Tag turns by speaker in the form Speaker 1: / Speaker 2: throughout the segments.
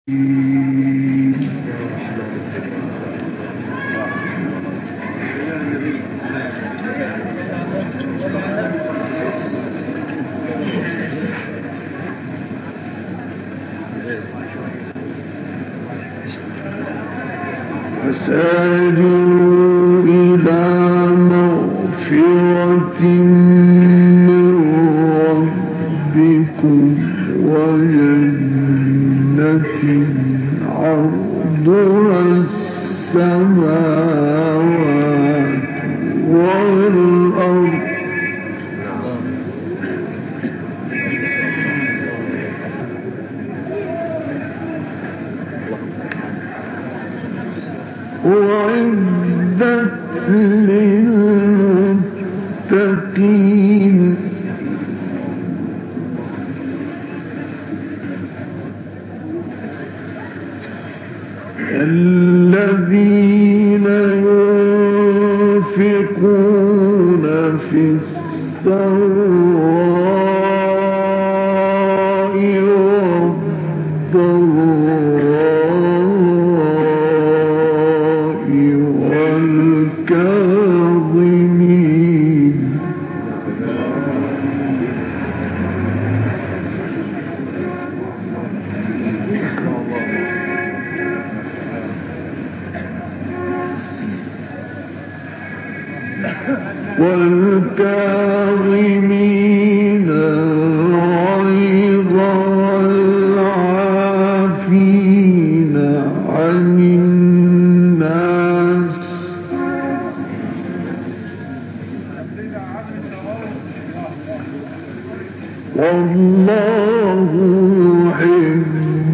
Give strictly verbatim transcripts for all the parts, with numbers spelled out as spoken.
Speaker 1: فسارعوا إلى مغفرة من ربكم وجنة عرضها السماوات والأرض أعدت للمتقين الذين ينفقون في السراء والضراء والكاظمين والكاظمين الغيظ والعافين عن الناس والله يحب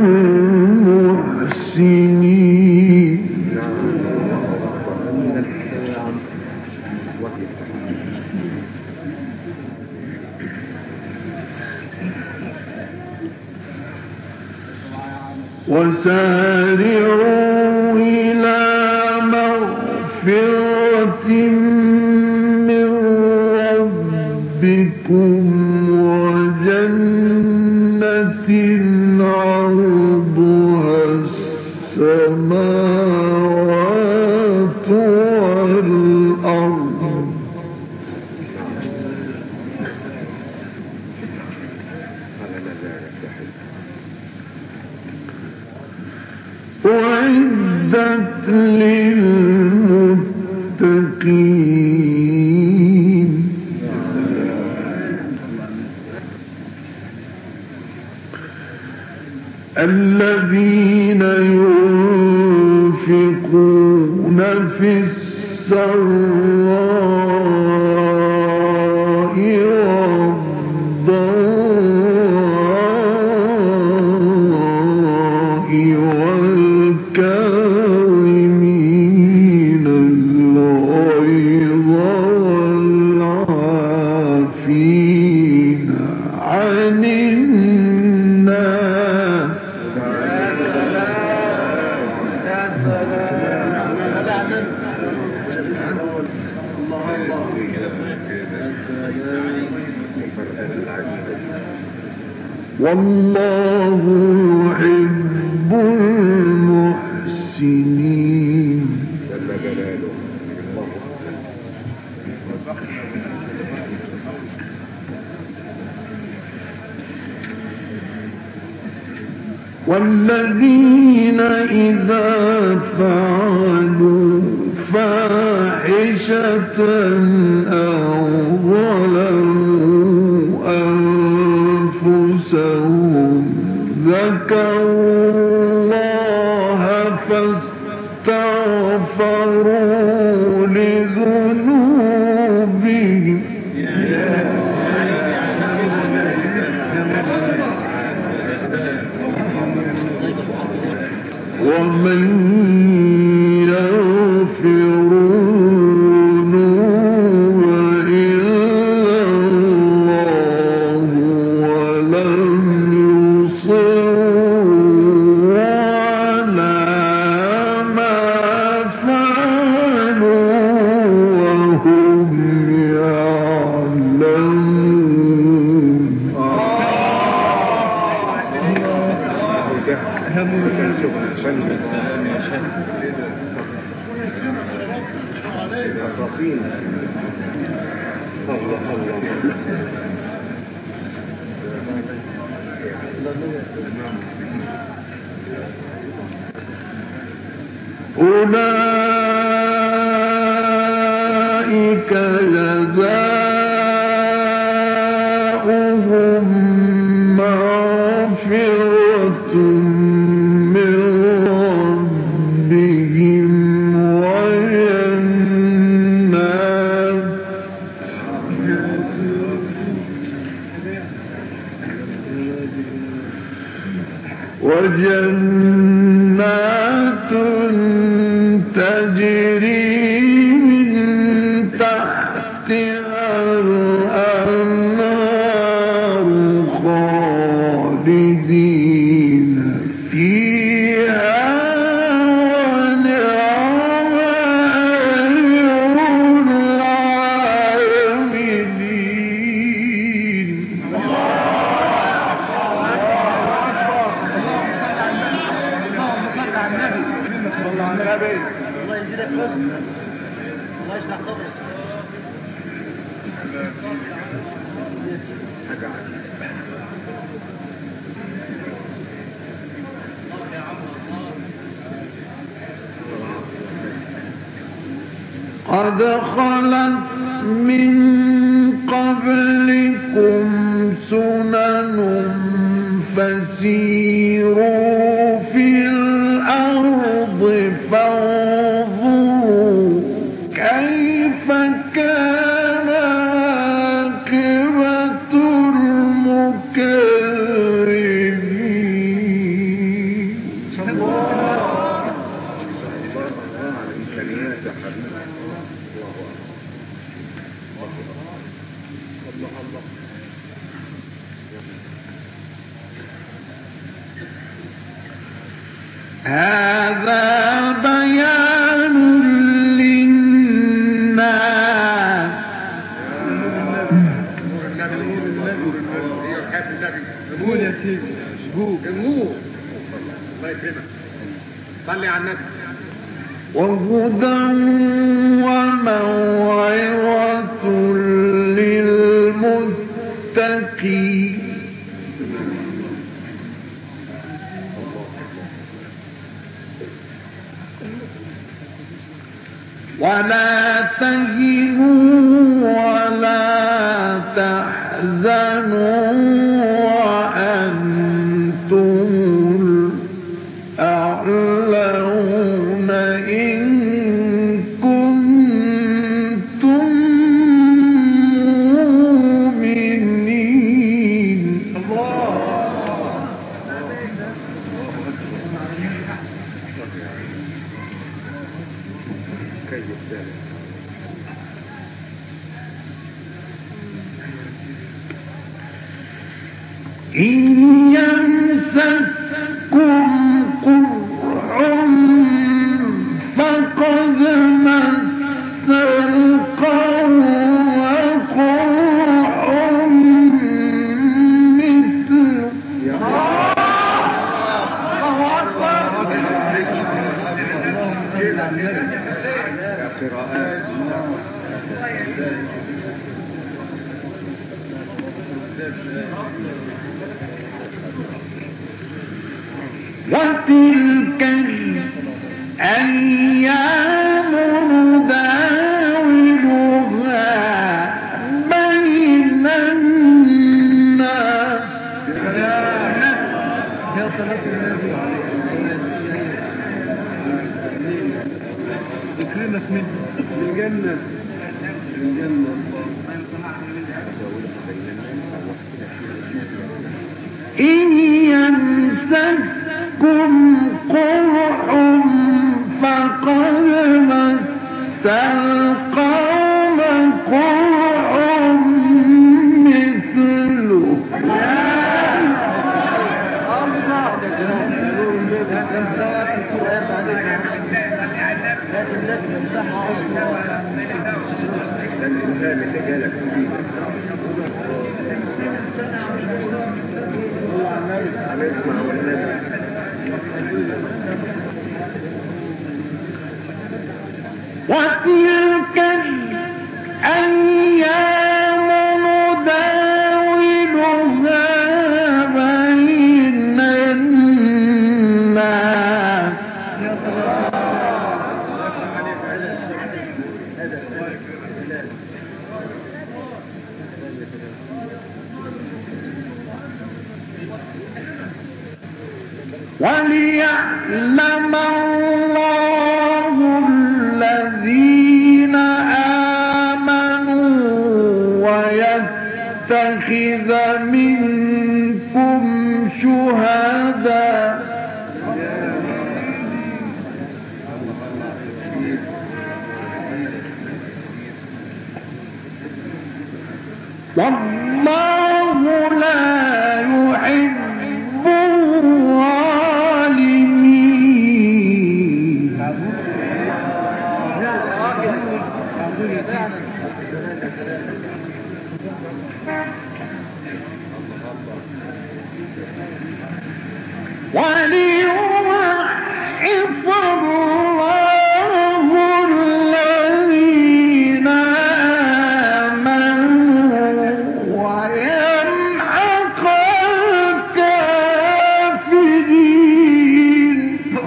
Speaker 1: المحسنين. وسارعوا إلى مغفرة من ربكم وجنة عرضها السماوات والأرض أعدت للمتقين الذين ينفقون في السراء والضراء والكاظمين الغيظ والعافين عن الناس والله يحب المحسنين. والذين إذا فعلوا فاحشة أو ظلموا أنفسهم ذكروا الله فاستغفروا لذنوبهم ومن يغفر الذنوب إلا الله ولم يصروا على ما فعلوا وهم يعلمون. أولئك جزاؤهم مغفرة من ربهم وجنات وجنات تجري من تحتها الأنهار خالدين فيها ونعم أجر العاملين.
Speaker 2: الله يزيدك حسن، الله يشرح صدرك.
Speaker 1: قد خلت من قبلكم سنن فسيروا في الأرض فانظروا كيف كان عاقبة المكذبين. هذا بيان للناس.
Speaker 2: قول يا سيدي، قول قول. الله يكرمك، صلي على النبي.
Speaker 1: وهدى وموعظة للمتقين. ولا تهنوا ولا تحزنوا وأنتم الأعلون إن كنتم مؤمنين. إن يمسسكم قرح فقد مس القوم قرح مثله. وتلك الأيام نداولها بين الناس.
Speaker 2: يكرمك من الجنة الجنة.
Speaker 1: إن يمسسكم قرح فقد مس القوم قرح مثله. وتلك الأيام نداولها بين الناس وليعلم الله الذين آمنوا ويتخذ منكم شهداء والله لا يحب الظالمين. وليمحص الله الذين آمنوا ويمحق الكافرين.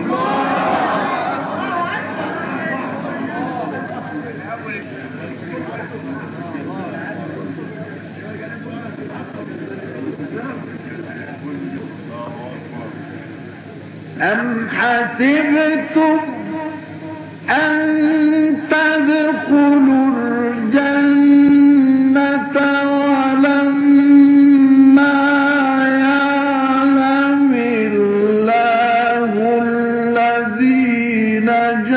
Speaker 1: أم حسبتم أن تدخلوا الجنة ولما يعلم الله الذين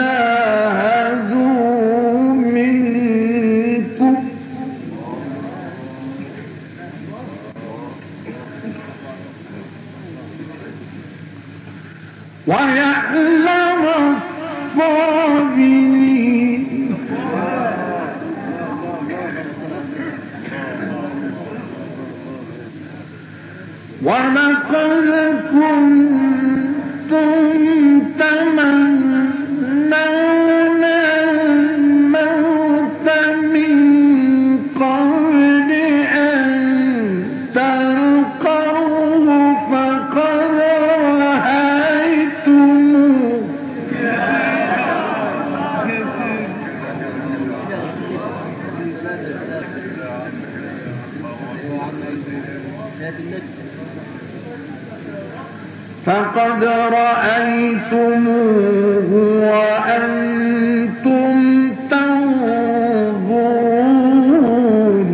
Speaker 1: جاهدوا منكم ويعلم الصابرين. ولقد كنتم تمنون الموت من قبل أن تلقوه فقد رأيتموه فقد رأيتموه وأنتم تنظرون.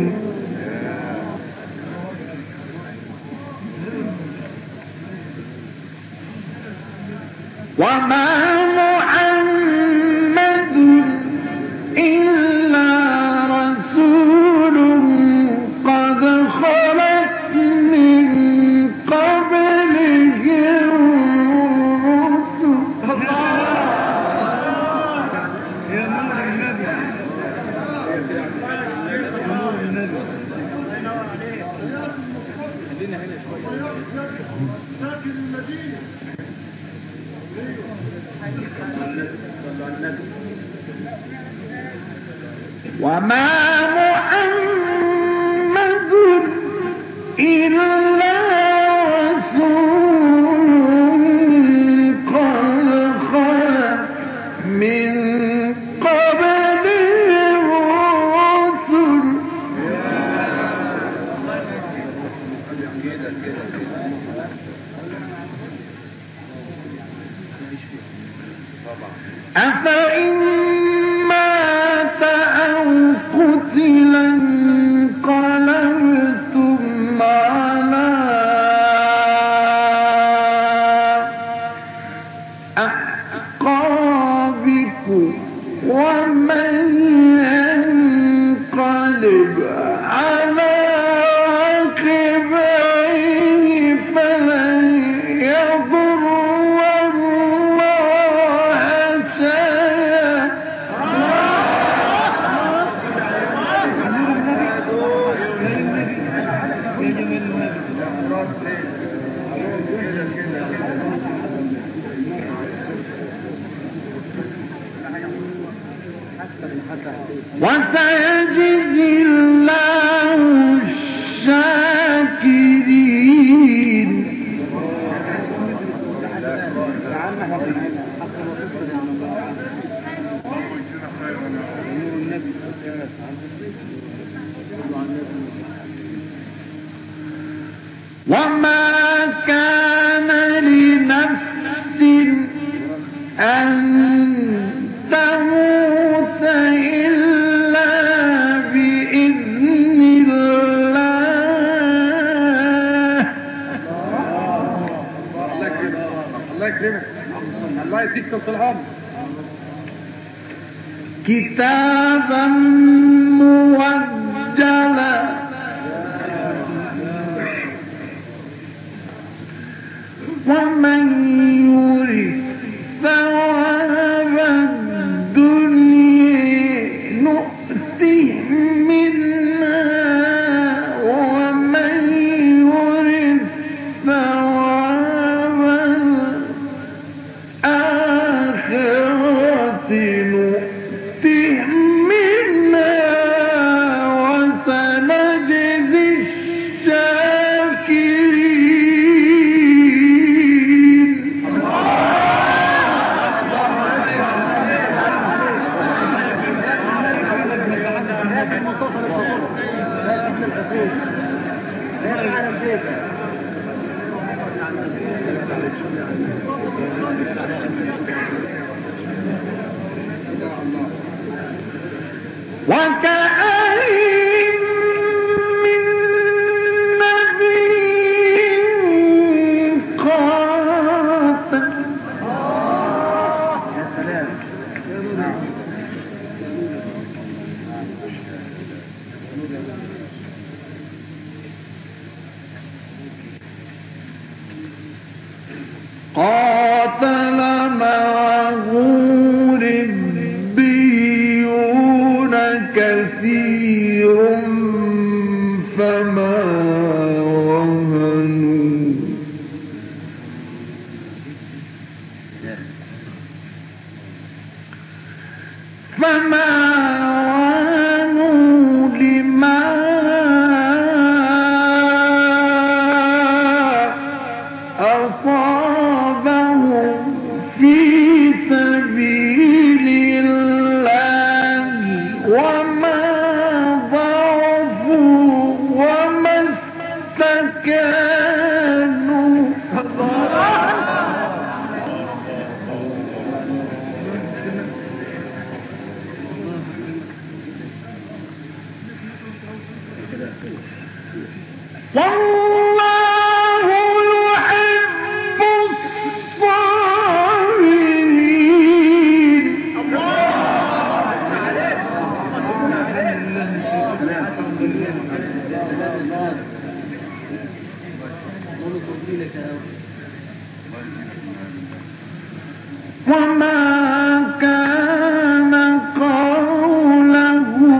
Speaker 1: وما محمد إلا رسول قد خلت من قبله وما محمد إلا رسول قد خلت من قبله الرسل أفإن مات أو قتل انقلبتم على أعقابكم ومن ينقلب على عقبيه فلن يضر وسيجزي الله الشاكرين. وما كان لنفس أن تموت إلا بإذن الله.
Speaker 2: الله يكرمك، الله يديك طول العمر.
Speaker 1: كتابا موجلا ومن يرد ثواب الدنيا نؤته منها ومن يرد ثواب الآخرة نؤته منها وسنجزي وكأين من نبي قاتل قاتل معه ربيون كثير فما وهنوا فما وهنوا لما أصابهم في سبيل الله وما ضعفوا وما استكانوا. والله يحب الصابرين. وما كان قولهم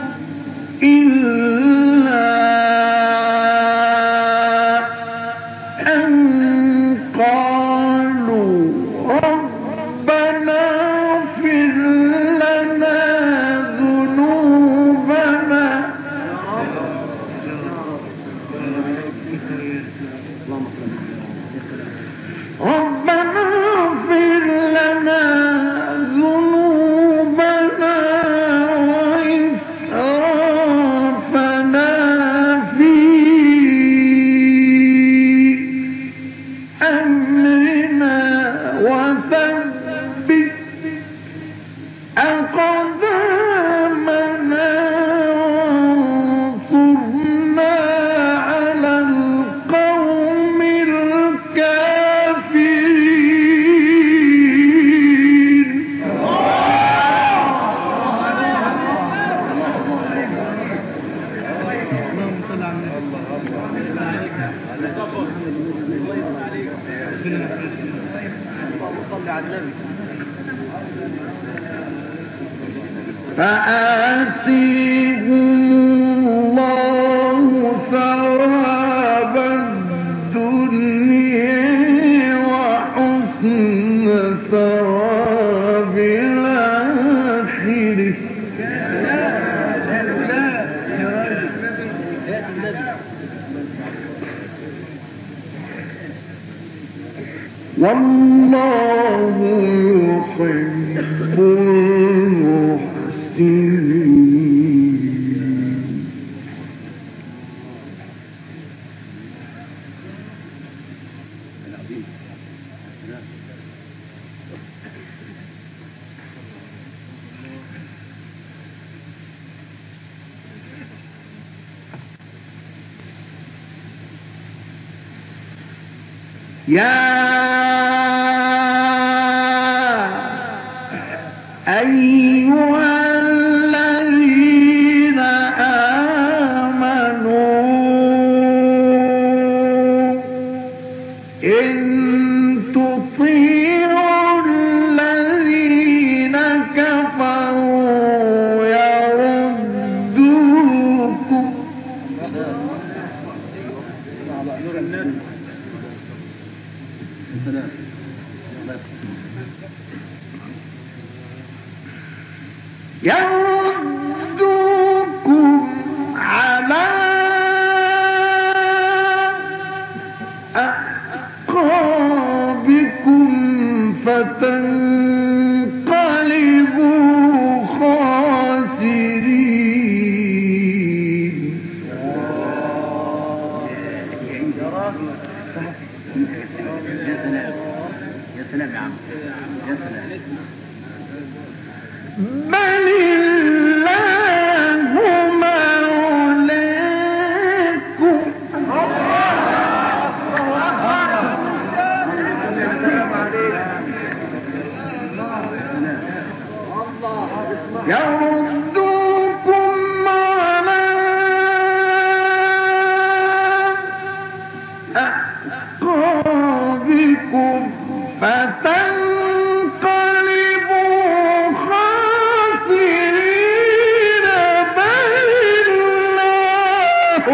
Speaker 1: إلا أن قالوا ربنا اغفر لنا ذنوبنا ربنا اغفر لنا ذنوبنا وإسرافنا في أمرنا وثبت أقدامنا وانصرنا على القوم الكافرين. فآتيهم الله ثواب الدنيا وحسن ثواب الآخرة والله يحب المحسنين. يا أيها الذين آمنوا إن تطيعوا الذين كفروا يردوكم يردوكم على أعقابكم فتنقلبوا خاسرين.
Speaker 3: يا سلام يا عم، يا سلام.
Speaker 1: بل الله مولاكم يردوكم على أعقابكم فتنقلبوا خاسرين. بل الله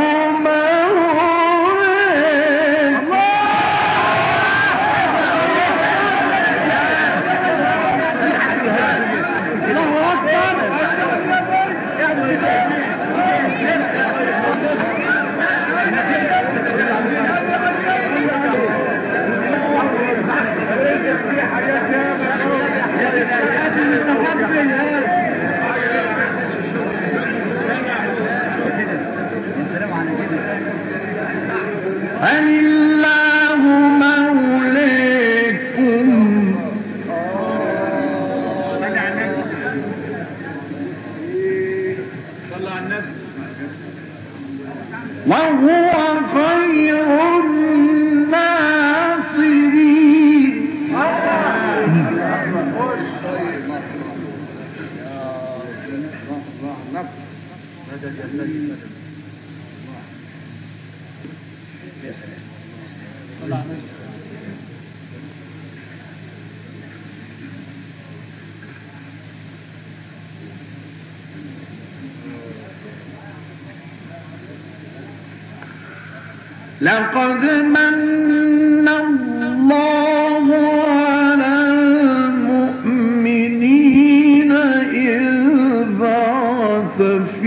Speaker 1: مولاكم فلله مولاكم وهو خير الناصرين. لقد من الله على المؤمنين إذ بعث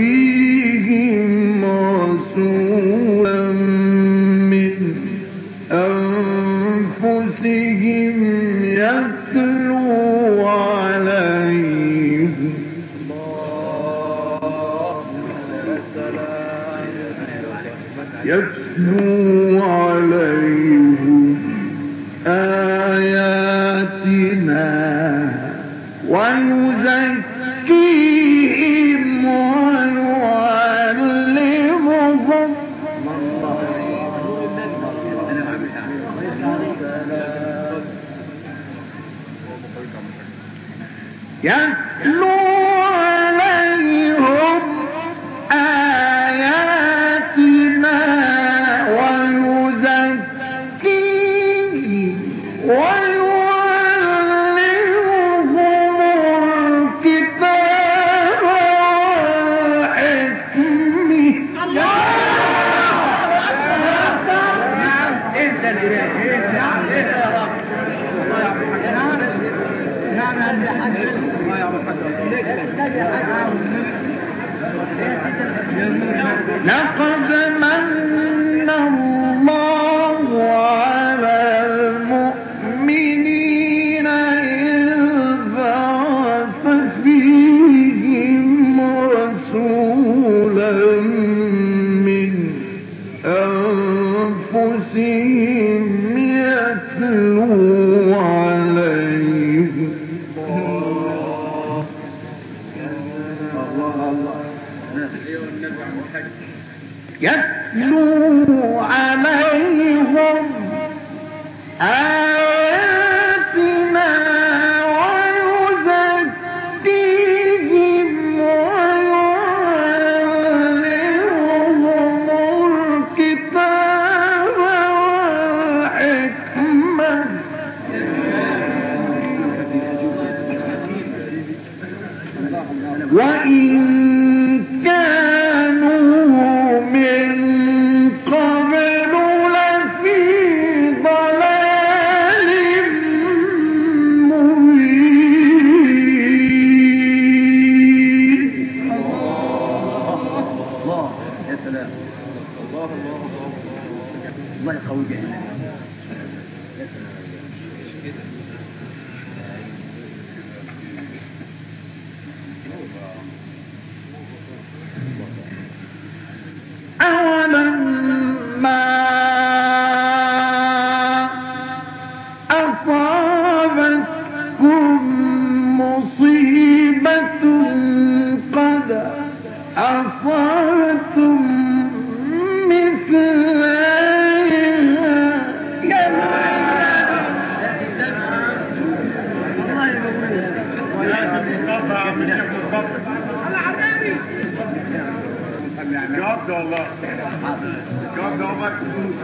Speaker 1: فيهم رسولا من أنفسهم يتلو عليهم يتلو عليهم آياتنا ويزكيهم ويعلمهم يتلو عليهم آياتنا ويزكيهم ويعلمهم الكتاب لقد من الله على المؤمنين وإن كانوا من قبل لفي ضلال مبين.
Speaker 3: الله يا سلام. الله الله الله يقوي جهنم. يا سلام.
Speaker 1: أولما أصابتكم مصيبة قد أصابتم
Speaker 2: جواب ده والله جواب ده عمر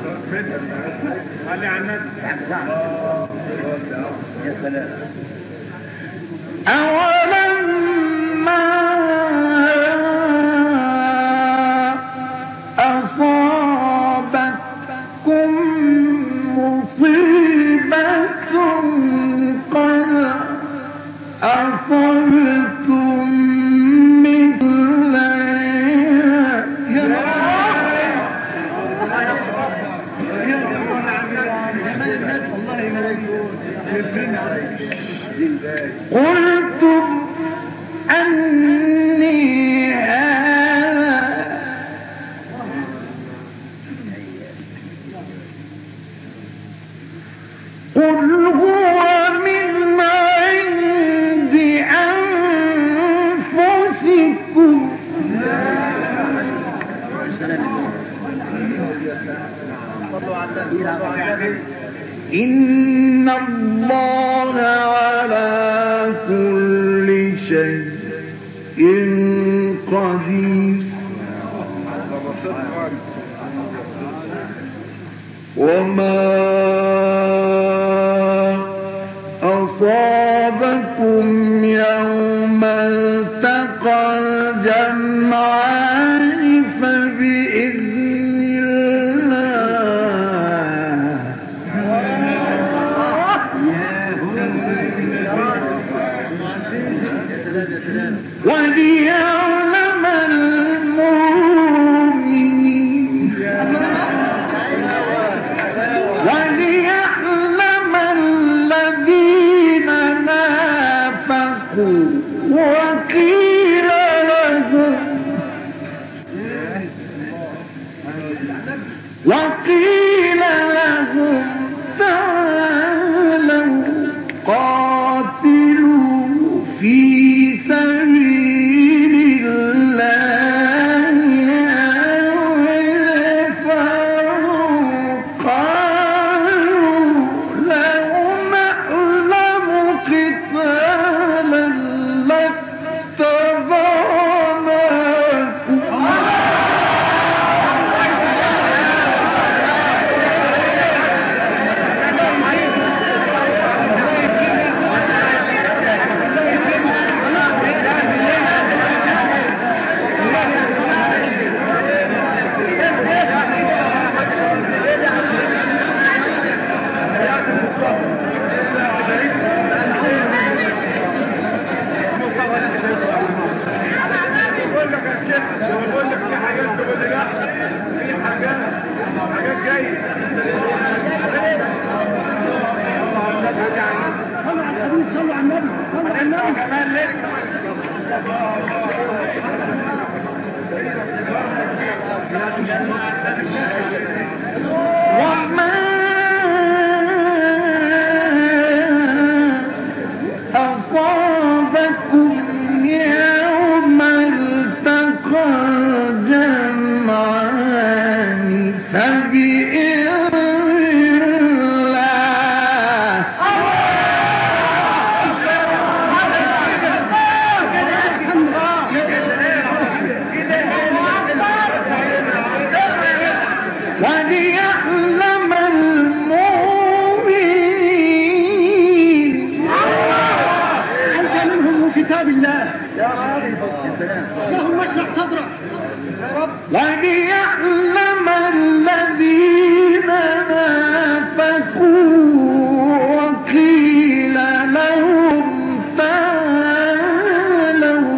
Speaker 2: خلي على الناس.
Speaker 3: يا سلام.
Speaker 1: أولما أصابتكم مصيبة قد أصبتم قلتم أني هذا قل هو من عند أنفسكم إن الله على كل شيء قدير. وما أصابكم يوم التقى الجمعان فبإذن الله وليعلم المؤمنين وليعلم الذين نافقوا وقيل لهم وقيل لهم تعالوا قاتلوا في سبيل الله قالوا لو نعلم قتالا لاتبعناكم وما أصابكم يوم التقى الجمعان فبإذن الله وليعلم
Speaker 3: يا راجل يا سلام
Speaker 2: اللهم اشرح صدرك يا رب.
Speaker 1: وليعلم الذين نافقوا وقيل لهم تعالوا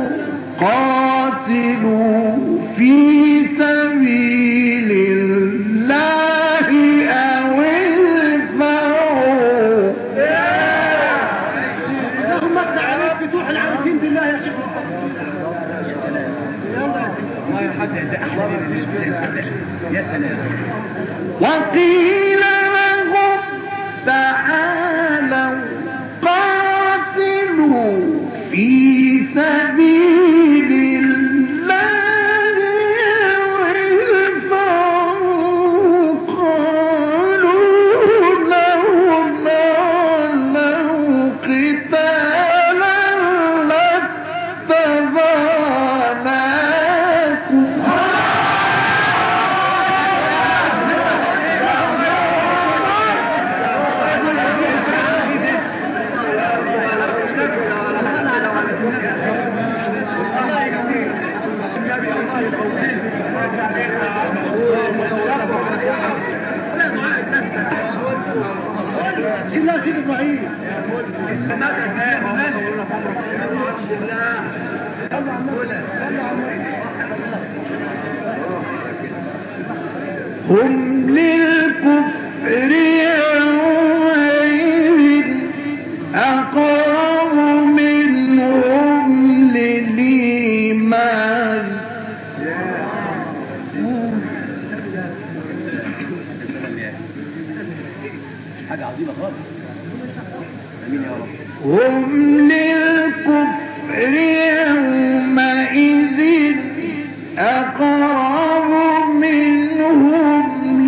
Speaker 1: قاتلوا في سبيل الله أو ادفعوا.
Speaker 2: اللهم افتح عليك فتوح العارفين بالله يا شيخ.
Speaker 3: ما يحدد احد يا سلام.
Speaker 1: وقيل لهم تعالوا قاتلوا في سبيل الله وادفعوا. قالوا لو نعلم قتالا لاتبعناكم.
Speaker 2: لا سيد ابراهيم
Speaker 1: هم للكفر يومئذ أقرب منهم للإيمان.
Speaker 3: حاجة عظيمة خالص. امين يا رب.
Speaker 1: هم للكفر يومئذ أقرب منهم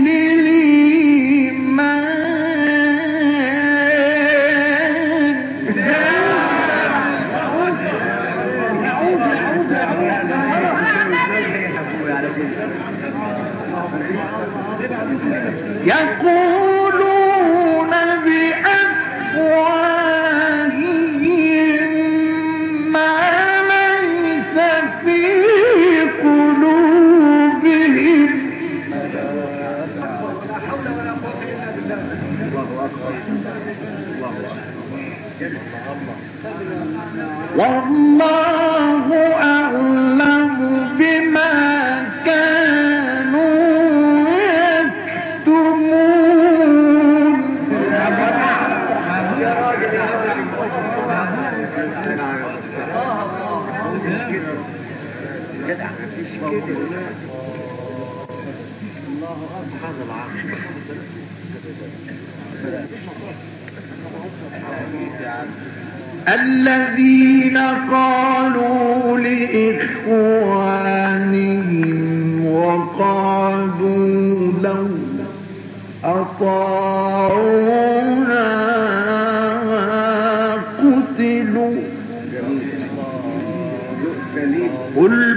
Speaker 1: للإيمان. يقولون بأفواههم ما ليس في قلوبهم. والله أعلم بما كانوا يكتمون. الذين قالوا لإخوانهم وقعدوا لو أطاعونا قتلوا. قل